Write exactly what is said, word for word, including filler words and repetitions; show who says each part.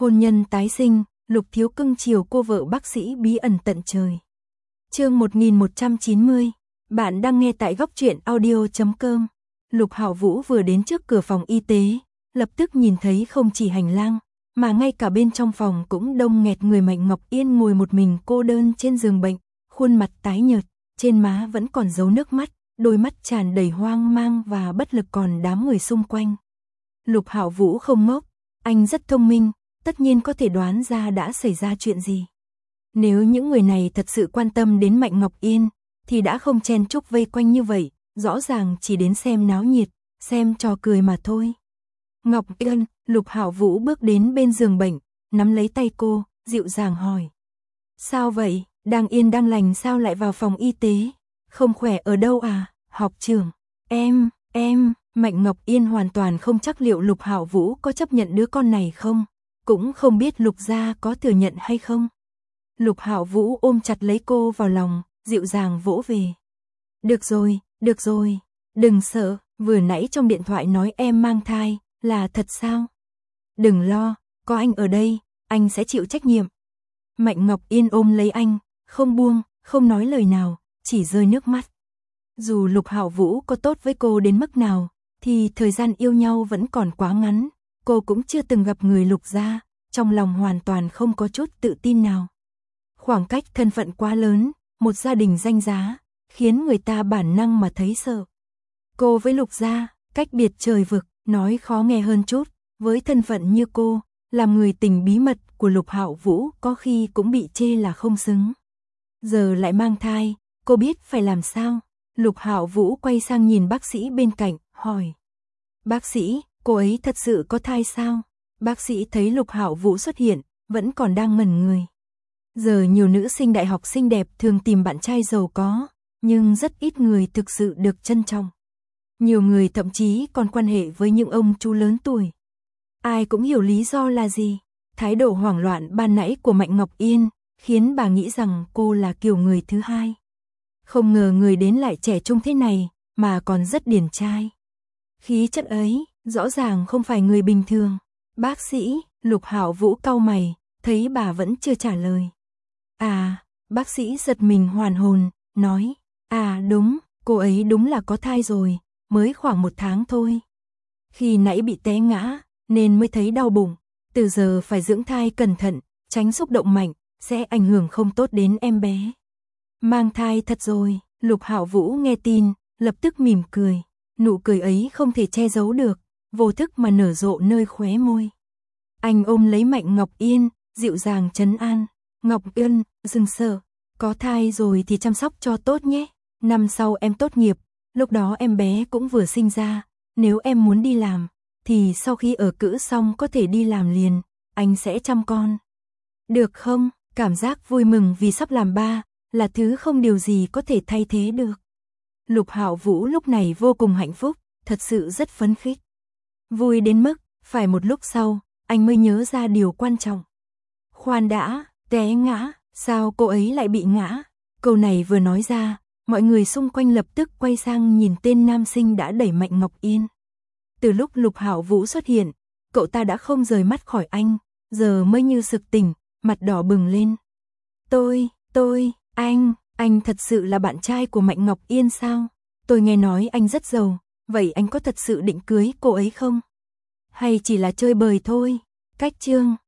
Speaker 1: Hôn nhân tái sinh, Lục Thiếu cưng chiều cô vợ bác sĩ bí ẩn tận trời. Chương một nghìn một trăm chín mươi, bạn đang nghe tại góc truyện audio chấm com. Lục Hạo Vũ vừa đến trước cửa phòng y tế, lập tức nhìn thấy không chỉ hành lang, mà ngay cả bên trong phòng cũng đông nghẹt người. Mạnh Ngọc Yên ngồi một mình cô đơn trên giường bệnh, khuôn mặt tái nhợt, trên má vẫn còn dấu nước mắt, đôi mắt tràn đầy hoang mang và bất lực. Còn đám người xung quanh. Lục Hạo Vũ không ngốc, anh rất thông minh, tất nhiên có thể đoán ra đã xảy ra chuyện gì. Nếu những người này thật sự quan tâm đến Mạnh Ngọc Yên, thì đã không chen chúc vây quanh như vậy, rõ ràng chỉ đến xem náo nhiệt, xem trò cười mà thôi. Ngọc Yên, Lục Hạo Vũ bước đến bên giường bệnh, nắm lấy tay cô, dịu dàng hỏi. Sao vậy, đang yên đang lành sao lại vào phòng y tế, không khỏe ở đâu à, học trưởng? Em, em, Mạnh Ngọc Yên hoàn toàn không chắc liệu Lục Hạo Vũ có chấp nhận đứa con này không, cũng không biết Lục gia có thừa nhận hay không. Lục Hạo Vũ ôm chặt lấy cô vào lòng, dịu dàng vỗ về. Được rồi, được rồi, đừng sợ, vừa nãy trong điện thoại nói em mang thai, là thật sao? Đừng lo, có anh ở đây, anh sẽ chịu trách nhiệm. Mạnh Ngọc Yên ôm lấy anh, không buông, không nói lời nào, chỉ rơi nước mắt. Dù Lục Hạo Vũ có tốt với cô đến mức nào, thì thời gian yêu nhau vẫn còn quá ngắn, cô cũng chưa từng gặp người Lục gia, trong lòng hoàn toàn không có chút tự tin nào. Khoảng cách thân phận quá lớn, một gia đình danh giá, khiến người ta bản năng mà thấy sợ. Cô với Lục gia, cách biệt trời vực, nói khó nghe hơn chút, với thân phận như cô, làm người tình bí mật của Lục Hạo Vũ có khi cũng bị chê là không xứng. Giờ lại mang thai, cô biết phải làm sao? Lục Hạo Vũ quay sang nhìn bác sĩ bên cạnh, hỏi. Bác sĩ, cô ấy thật sự có thai sao? Bác sĩ thấy Lục Hạo Vũ xuất hiện, vẫn còn đang ngẩn người. Giờ nhiều nữ sinh đại học xinh đẹp thường tìm bạn trai giàu có, nhưng rất ít người thực sự được trân trọng. Nhiều người thậm chí còn quan hệ với những ông chú lớn tuổi. Ai cũng hiểu lý do là gì. Thái độ hoảng loạn ban nãy của Mạnh Ngọc Yên khiến bà nghĩ rằng cô là kiểu người thứ hai. Không ngờ người đến lại trẻ trung thế này, mà còn rất điển trai. Khí chất ấy, rõ ràng không phải người bình thường. Bác sĩ, Lục Hạo Vũ cau mày, thấy bà vẫn chưa trả lời. À, bác sĩ giật mình hoàn hồn, nói. À đúng, cô ấy đúng là có thai rồi, mới khoảng một tháng thôi. Khi nãy bị té ngã, nên mới thấy đau bụng. Từ giờ phải dưỡng thai cẩn thận, tránh xúc động mạnh, sẽ ảnh hưởng không tốt đến em bé. Mang thai thật rồi, Lục Hạo Vũ nghe tin, lập tức mỉm cười. Nụ cười ấy không thể che giấu được, vô thức mà nở rộ nơi khóe môi. Anh ôm lấy Mạnh Ngọc Yên, dịu dàng trấn an. Ngọc Yên, đừng sợ, có thai rồi thì chăm sóc cho tốt nhé. Năm sau em tốt nghiệp, lúc đó em bé cũng vừa sinh ra. Nếu em muốn đi làm, thì sau khi ở cữ xong có thể đi làm liền, anh sẽ chăm con. Được không? Cảm giác vui mừng vì sắp làm ba là thứ không điều gì có thể thay thế được. Lục Hạo Vũ lúc này vô cùng hạnh phúc, thật sự rất phấn khích. Vui đến mức, phải một lúc sau, anh mới nhớ ra điều quan trọng. Khoan đã, té ngã, sao cô ấy lại bị ngã? Câu này vừa nói ra, mọi người xung quanh lập tức quay sang nhìn tên nam sinh đã đẩy Mạnh Ngọc Yên. Từ lúc Lục Hạo Vũ xuất hiện, cậu ta đã không rời mắt khỏi anh, giờ mới như sực tỉnh, mặt đỏ bừng lên. Tôi, tôi, anh, anh thật sự là bạn trai của Mạnh Ngọc Yên sao? Tôi nghe nói anh rất giàu, vậy anh có thật sự định cưới cô ấy không? Hay chỉ là chơi bời thôi? Cách chương